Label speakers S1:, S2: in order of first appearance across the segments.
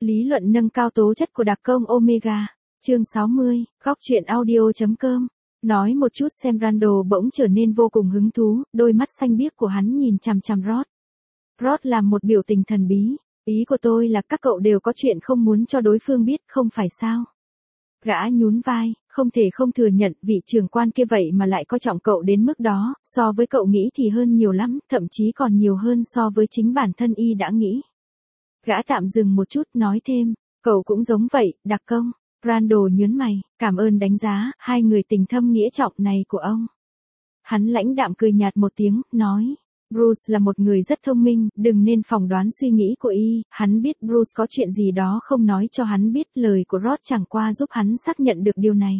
S1: Lý luận nâng cao tố chất của đặc công Omega. Chương 60, góc truyện audio.com. Nói một chút xem Randall bỗng trở nên vô cùng hứng thú, đôi mắt xanh biếc của hắn nhìn chằm chằm Ross. Ross làm một biểu tình thần bí. Ý của tôi là các cậu đều có chuyện không muốn cho đối phương biết, không phải sao? Gã nhún vai, không thể không thừa nhận vị trưởng quan kia vậy mà lại coi trọng cậu đến mức đó, so với cậu nghĩ thì hơn nhiều lắm, thậm chí còn nhiều hơn so với chính bản thân y đã nghĩ. Gã tạm dừng một chút nói thêm, cậu cũng giống vậy, đặc công. Randall nhớn mày, cảm ơn đánh giá, hai người tình thâm nghĩa trọng này của ông. Hắn lãnh đạm cười nhạt một tiếng, nói, Bruce là một người rất thông minh, đừng nên phỏng đoán suy nghĩ của y, hắn biết Bruce có chuyện gì đó không nói cho hắn biết, lời của Ross chẳng qua giúp hắn xác nhận được điều này.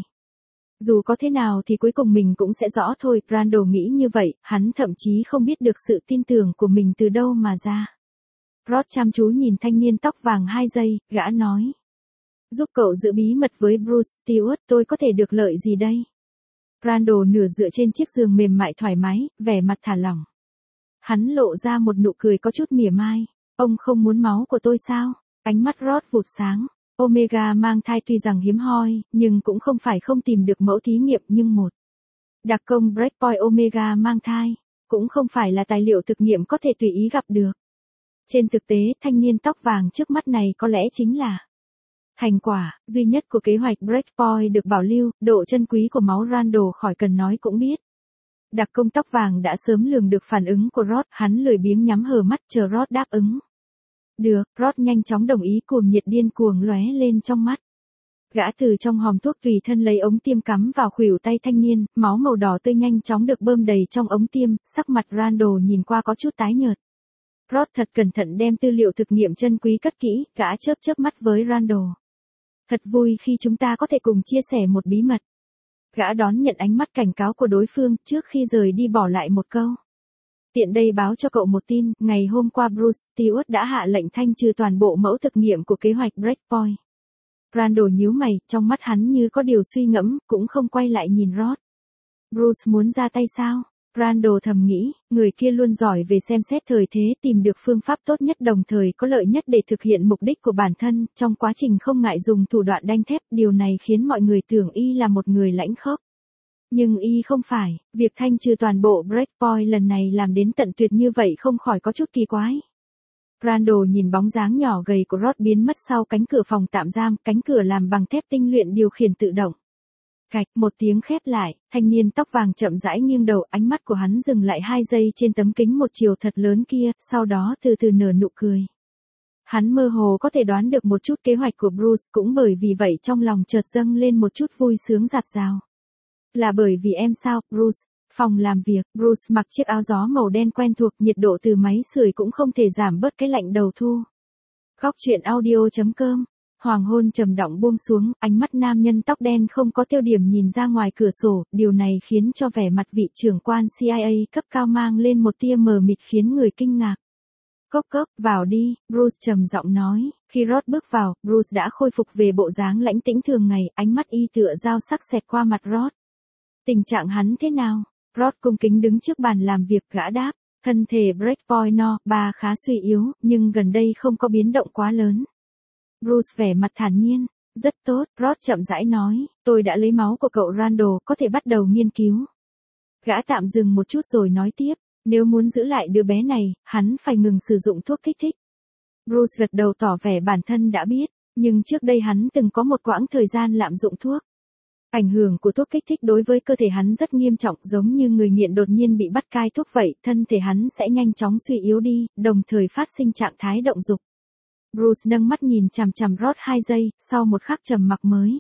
S1: Dù có thế nào thì cuối cùng mình cũng sẽ rõ thôi, Randall nghĩ như vậy, hắn thậm chí không biết được sự tin tưởng của mình từ đâu mà ra. Ross chăm chú nhìn thanh niên tóc vàng 2 giây, gã nói. Giúp cậu giữ bí mật với Bruce Stewart, tôi có thể được lợi gì đây? Randall nửa dựa trên chiếc giường mềm mại thoải mái, vẻ mặt thả lỏng. Hắn lộ ra một nụ cười có chút mỉa mai. Ông không muốn máu của tôi sao? Ánh mắt Ross vụt sáng. Omega mang thai tuy rằng hiếm hoi, nhưng cũng không phải không tìm được mẫu thí nghiệm, nhưng một đặc công Breakpoint Omega mang thai, cũng không phải là tài liệu thực nghiệm có thể tùy ý gặp được. Trên thực tế, thanh niên tóc vàng trước mắt này có lẽ chính là thành quả duy nhất của kế hoạch Breakpoint được bảo lưu, độ chân quý của máu Randall khỏi cần nói cũng biết. Đặc công tóc vàng đã sớm lường được phản ứng của Ross, hắn lười biếng nhắm hờ mắt chờ Ross đáp ứng. Được, Ross nhanh chóng đồng ý, cuồng nhiệt điên cuồng lóe lên trong mắt. Gã từ trong hòm thuốc tùy thân lấy ống tiêm cắm vào khuỷu tay thanh niên, máu màu đỏ tươi nhanh chóng được bơm đầy trong ống tiêm, sắc mặt Randall nhìn qua có chút tái nhợt. Ross thật cẩn thận đem tư liệu thực nghiệm chân quý cất kỹ, gã chớp chớp mắt với Randall. Thật vui khi chúng ta có thể cùng chia sẻ một bí mật. Gã đón nhận ánh mắt cảnh cáo của đối phương, trước khi rời đi bỏ lại một câu. Tiện đây báo cho cậu một tin, ngày hôm qua Bruce Stewart đã hạ lệnh thanh trừ toàn bộ mẫu thực nghiệm của kế hoạch Breakpoint. Randall nhíu mày, trong mắt hắn như có điều suy ngẫm, cũng không quay lại nhìn Ross. Bruce muốn ra tay sao? Randall thầm nghĩ, người kia luôn giỏi về xem xét thời thế, tìm được phương pháp tốt nhất đồng thời có lợi nhất để thực hiện mục đích của bản thân, trong quá trình không ngại dùng thủ đoạn đanh thép, điều này khiến mọi người tưởng y là một người lãnh khốc. Nhưng y không phải, việc thanh trừ toàn bộ Breakpoint lần này làm đến tận tuyệt như vậy không khỏi có chút kỳ quái. Randall nhìn bóng dáng nhỏ gầy của Ross biến mất sau cánh cửa phòng tạm giam, cánh cửa làm bằng thép tinh luyện điều khiển tự động. Gạch, một tiếng khép lại, thanh niên tóc vàng chậm rãi nghiêng đầu, ánh mắt của hắn dừng lại 2 giây trên tấm kính một chiều thật lớn kia, sau đó từ từ nở nụ cười. Hắn mơ hồ có thể đoán được một chút kế hoạch của Bruce, cũng bởi vì vậy trong lòng chợt dâng lên một chút vui sướng dạt dào. Là bởi vì em sao, Bruce? Phòng làm việc, Bruce mặc chiếc áo gió màu đen quen thuộc, nhiệt độ từ máy sưởi cũng không thể giảm bớt cái lạnh đầu thu. Góc truyện audio.com. Hoàng hôn trầm động buông xuống, ánh mắt nam nhân tóc đen không có tiêu điểm nhìn ra ngoài cửa sổ, điều này khiến cho vẻ mặt vị trưởng quan CIA cấp cao mang lên một tia mờ mịt khiến người kinh ngạc. Cốc cốc, vào đi, Bruce trầm giọng nói, khi Ross bước vào, Bruce đã khôi phục về bộ dáng lãnh tĩnh thường ngày, ánh mắt y tựa dao sắc xẹt qua mặt Ross. Tình trạng hắn thế nào? Ross cung kính đứng trước bàn làm việc, gã đáp, thân thể Breakpoint No. 3 khá suy yếu, nhưng gần đây không có biến động quá lớn. Bruce vẻ mặt thản nhiên, rất tốt, Ross chậm rãi nói, tôi đã lấy máu của cậu Randall, có thể bắt đầu nghiên cứu. Gã tạm dừng một chút rồi nói tiếp, nếu muốn giữ lại đứa bé này, hắn phải ngừng sử dụng thuốc kích thích. Bruce gật đầu tỏ vẻ bản thân đã biết, nhưng trước đây hắn từng có một quãng thời gian lạm dụng thuốc. Ảnh hưởng của thuốc kích thích đối với cơ thể hắn rất nghiêm trọng, giống như người nghiện đột nhiên bị bắt cai thuốc vậy, thân thể hắn sẽ nhanh chóng suy yếu đi, đồng thời phát sinh trạng thái động dục. Bruce nâng mắt nhìn chằm chằm Ross 2 giây, sau một khắc trầm mặc mới.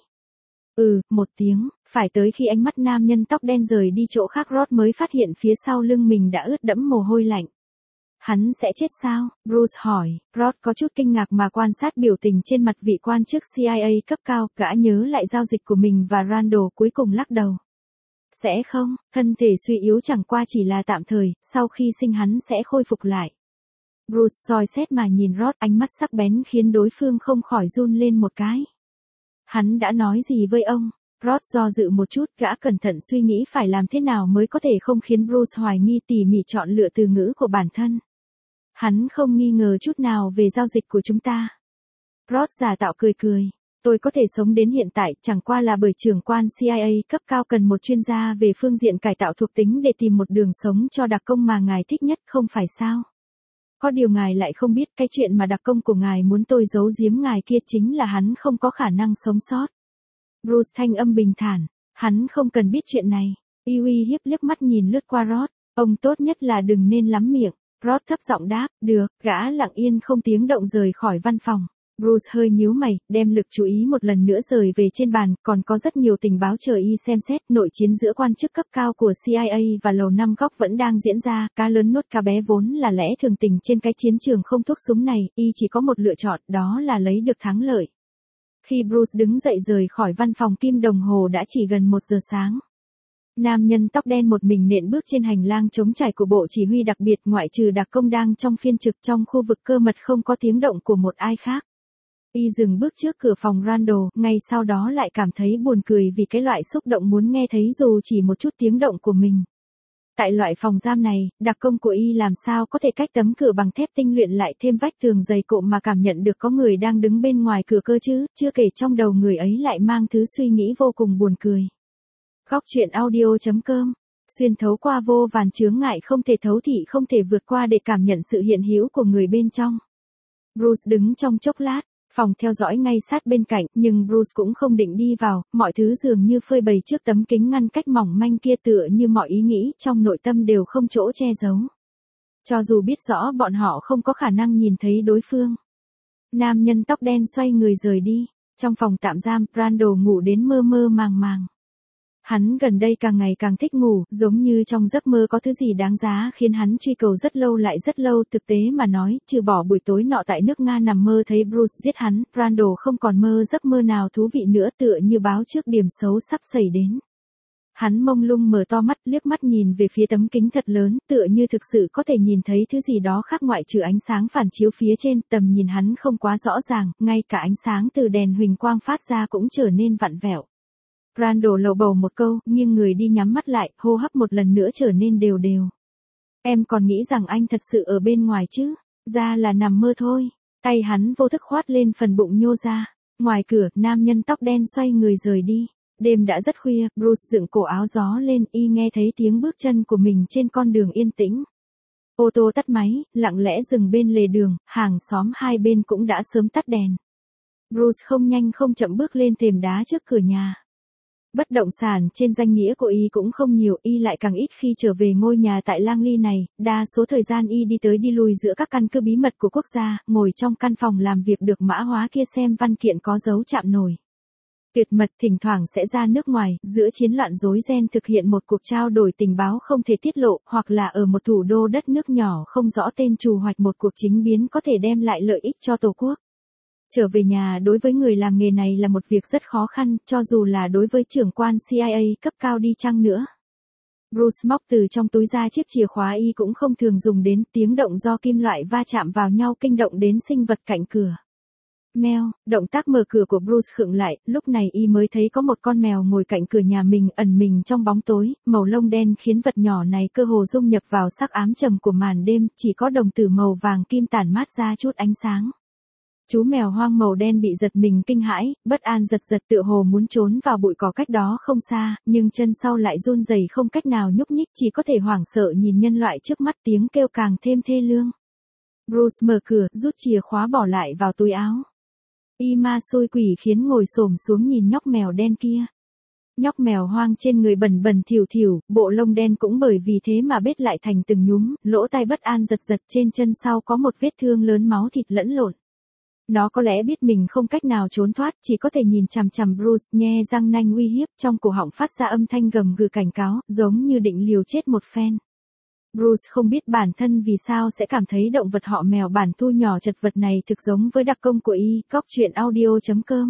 S1: Một tiếng, phải tới khi ánh mắt nam nhân tóc đen rời đi chỗ khác Ross mới phát hiện phía sau lưng mình đã ướt đẫm mồ hôi lạnh. Hắn sẽ chết sao? Bruce hỏi, Ross có chút kinh ngạc mà quan sát biểu tình trên mặt vị quan chức CIA cấp cao, gã nhớ lại giao dịch của mình và Randall cuối cùng lắc đầu. Sẽ không, thân thể suy yếu chẳng qua chỉ là tạm thời, sau khi sinh hắn sẽ khôi phục lại. Bruce soi xét mà nhìn Ross, ánh mắt sắc bén khiến đối phương không khỏi run lên một cái. Hắn đã nói gì với ông? Ross do dự một chút, gã cẩn thận suy nghĩ phải làm thế nào mới có thể không khiến Bruce hoài nghi, tỉ mỉ chọn lựa từ ngữ của bản thân. Hắn không nghi ngờ chút nào về giao dịch của chúng ta. Ross giả tạo cười cười. Tôi có thể sống đến hiện tại chẳng qua là bởi trưởng quan CIA cấp cao cần một chuyên gia về phương diện cải tạo thuộc tính để tìm một đường sống cho đặc công mà ngài thích nhất không phải sao? Có điều ngài lại không biết cái chuyện mà đặc công của ngài muốn tôi giấu giếm ngài kia chính là hắn không có khả năng sống sót. Bruce thanh âm bình thản. Hắn không cần biết chuyện này. Y uy hiếp liếc mắt nhìn lướt qua Ross. Ông tốt nhất là đừng nên lắm miệng. Ross thấp giọng đáp. Được, gã lặng yên không tiếng động rời khỏi văn phòng. Bruce hơi nhíu mày, đem lực chú ý một lần nữa rời về trên bàn, còn có rất nhiều tình báo chờ y xem xét. Nội chiến giữa quan chức cấp cao của CIA và lầu năm góc vẫn đang diễn ra, cá lớn nuốt cá bé vốn là lẽ thường tình trên cái chiến trường không thuốc súng này, y chỉ có một lựa chọn, đó là lấy được thắng lợi. Khi Bruce đứng dậy rời khỏi văn phòng kim đồng hồ đã chỉ gần 1 giờ sáng. Nam nhân tóc đen một mình nện bước trên hành lang trống trải của bộ chỉ huy đặc biệt, ngoại trừ đặc công đang trong phiên trực trong khu vực cơ mật không có tiếng động của một ai khác. Y dừng bước trước cửa phòng Randall, ngay sau đó lại cảm thấy buồn cười vì cái loại xúc động muốn nghe thấy dù chỉ một chút tiếng động của mình. Tại loại phòng giam này, đặc công của Y làm sao có thể cách tấm cửa bằng thép tinh luyện lại thêm vách tường dày cộm mà cảm nhận được có người đang đứng bên ngoài cửa cơ chứ, chưa kể trong đầu người ấy lại mang thứ suy nghĩ vô cùng buồn cười. Góc truyện audio.com. Xuyên thấu qua vô vàn chướng ngại không thể thấu thị không thể vượt qua để cảm nhận sự hiện hữu của người bên trong. Bruce đứng trong chốc lát. Phòng theo dõi ngay sát bên cạnh, nhưng Bruce cũng không định đi vào, mọi thứ dường như phơi bày trước tấm kính ngăn cách mỏng manh kia tựa như mọi ý nghĩ trong nội tâm đều không chỗ che giấu. Cho dù biết rõ bọn họ không có khả năng nhìn thấy đối phương. Nam nhân tóc đen xoay người rời đi, trong phòng tạm giam, Randall ngủ đến mơ mơ màng màng. Hắn gần đây càng ngày càng thích ngủ, giống như trong giấc mơ có thứ gì đáng giá khiến hắn truy cầu rất lâu lại rất lâu. Thực tế mà nói, trừ bỏ buổi tối nọ tại nước Nga nằm mơ thấy Bruce giết hắn, Randall không còn mơ giấc mơ nào thú vị nữa, tựa như báo trước điểm xấu sắp xảy đến. Hắn mông lung mở to mắt, liếc mắt nhìn về phía tấm kính thật lớn, tựa như thực sự có thể nhìn thấy thứ gì đó khác ngoại trừ ánh sáng phản chiếu phía trên. Tầm nhìn hắn không quá rõ ràng, ngay cả ánh sáng từ đèn huỳnh quang phát ra cũng trở nên vặn vẹo. Randall lầu bầu một câu, nghiêng người đi nhắm mắt lại, hô hấp một lần nữa trở nên đều đều. Em còn nghĩ rằng anh thật sự ở bên ngoài chứ, ra là nằm mơ thôi. Tay hắn vô thức khoát lên phần bụng nhô ra. Ngoài cửa, nam nhân tóc đen xoay người rời đi. Đêm đã rất khuya, Bruce dựng cổ áo gió lên, y nghe thấy tiếng bước chân của mình trên con đường yên tĩnh. Ô tô tắt máy, lặng lẽ dừng bên lề đường, hàng xóm hai bên cũng đã sớm tắt đèn. Bruce không nhanh không chậm bước lên thềm đá trước cửa nhà. Bất động sản trên danh nghĩa của y cũng không nhiều, y lại càng ít khi trở về ngôi nhà tại Langley này, đa số thời gian y đi tới đi lui giữa các căn cứ bí mật của quốc gia, ngồi trong căn phòng làm việc được mã hóa kia xem văn kiện có dấu chạm nổi. Tuyệt mật thỉnh thoảng sẽ ra nước ngoài, giữa chiến loạn rối ren thực hiện một cuộc trao đổi tình báo không thể tiết lộ, hoặc là ở một thủ đô đất nước nhỏ không rõ tên trù hoạch một cuộc chính biến có thể đem lại lợi ích cho Tổ quốc. Trở về nhà đối với người làm nghề này là một việc rất khó khăn, cho dù là đối với trưởng quan CIA cấp cao đi chăng nữa. Bruce móc từ trong túi ra chiếc chìa khóa y cũng không thường dùng đến, tiếng động do kim loại va chạm vào nhau kinh động đến sinh vật cạnh cửa. Mèo, động tác mở cửa của Bruce khựng lại, lúc này y mới thấy có một con mèo ngồi cạnh cửa nhà mình ẩn mình trong bóng tối, màu lông đen khiến vật nhỏ này cơ hồ dung nhập vào sắc ám trầm của màn đêm, chỉ có đồng tử màu vàng kim tản mát ra chút ánh sáng. Chú mèo hoang màu đen bị giật mình kinh hãi, bất an giật giật tựa hồ muốn trốn vào bụi cỏ cách đó không xa, nhưng chân sau lại run rẩy không cách nào nhúc nhích, chỉ có thể hoảng sợ nhìn nhân loại trước mắt, tiếng kêu càng thêm thê lương. Bruce mở cửa, rút chìa khóa bỏ lại vào túi áo. Y ma xui quỷ khiến ngồi xổm xuống nhìn nhóc mèo đen kia. Nhóc mèo hoang trên người bẩn bẩn thỉu thỉu, bộ lông đen cũng bởi vì thế mà bết lại thành từng nhúm, lỗ tai bất an giật giật, trên chân sau có một vết thương lớn máu thịt lẫn lộn. Nó có lẽ biết mình không cách nào trốn thoát, chỉ có thể nhìn chằm chằm Bruce, nhe răng nanh uy hiếp, trong cổ họng phát ra âm thanh gầm gừ cảnh cáo, giống như định liều chết một phen. Bruce không biết bản thân vì sao sẽ cảm thấy động vật họ mèo bản thu nhỏ chật vật này thực giống với đặc công của y. Góc truyện audio.com.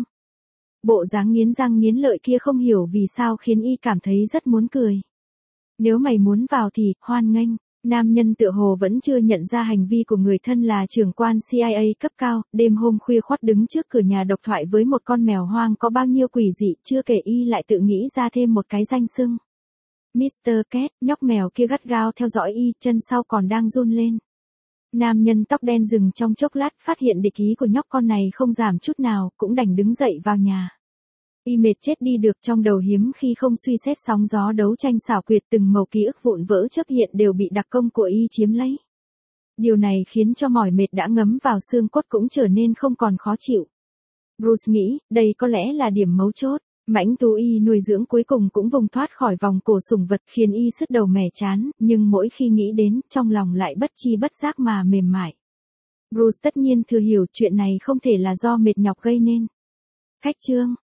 S1: Bộ dáng nghiến răng nghiến lợi kia không hiểu vì sao khiến y cảm thấy rất muốn cười. Nếu mày muốn vào thì, hoan nghênh. Nam nhân tựa hồ vẫn chưa nhận ra hành vi của người thân là trưởng quan CIA cấp cao, đêm hôm khuya khoắt đứng trước cửa nhà độc thoại với một con mèo hoang có bao nhiêu quỷ dị, chưa kể y lại tự nghĩ ra thêm một cái danh xưng. Mr. Cat, nhóc mèo kia gắt gao theo dõi y, chân sau còn đang run lên. Nam nhân tóc đen dừng trong chốc lát, phát hiện địch ý của nhóc con này không giảm chút nào, cũng đành đứng dậy vào nhà. Y mệt chết đi được, trong đầu hiếm khi không suy xét sóng gió đấu tranh xảo quyệt, từng mẩu ký ức vụn vỡ chớp hiện đều bị đặc công của Y chiếm lấy. Điều này khiến cho mỏi mệt đã ngấm vào xương cốt cũng trở nên không còn khó chịu. Bruce nghĩ, đây có lẽ là điểm mấu chốt. Mãnh thú Y nuôi dưỡng cuối cùng cũng vùng thoát khỏi vòng cổ sủng vật, khiến Y sứt đầu mẻ chán, nhưng mỗi khi nghĩ đến, trong lòng lại bất chi bất giác mà mềm mại. Bruce tất nhiên thừa hiểu chuyện này không thể là do mệt nhọc gây nên. Khách trương,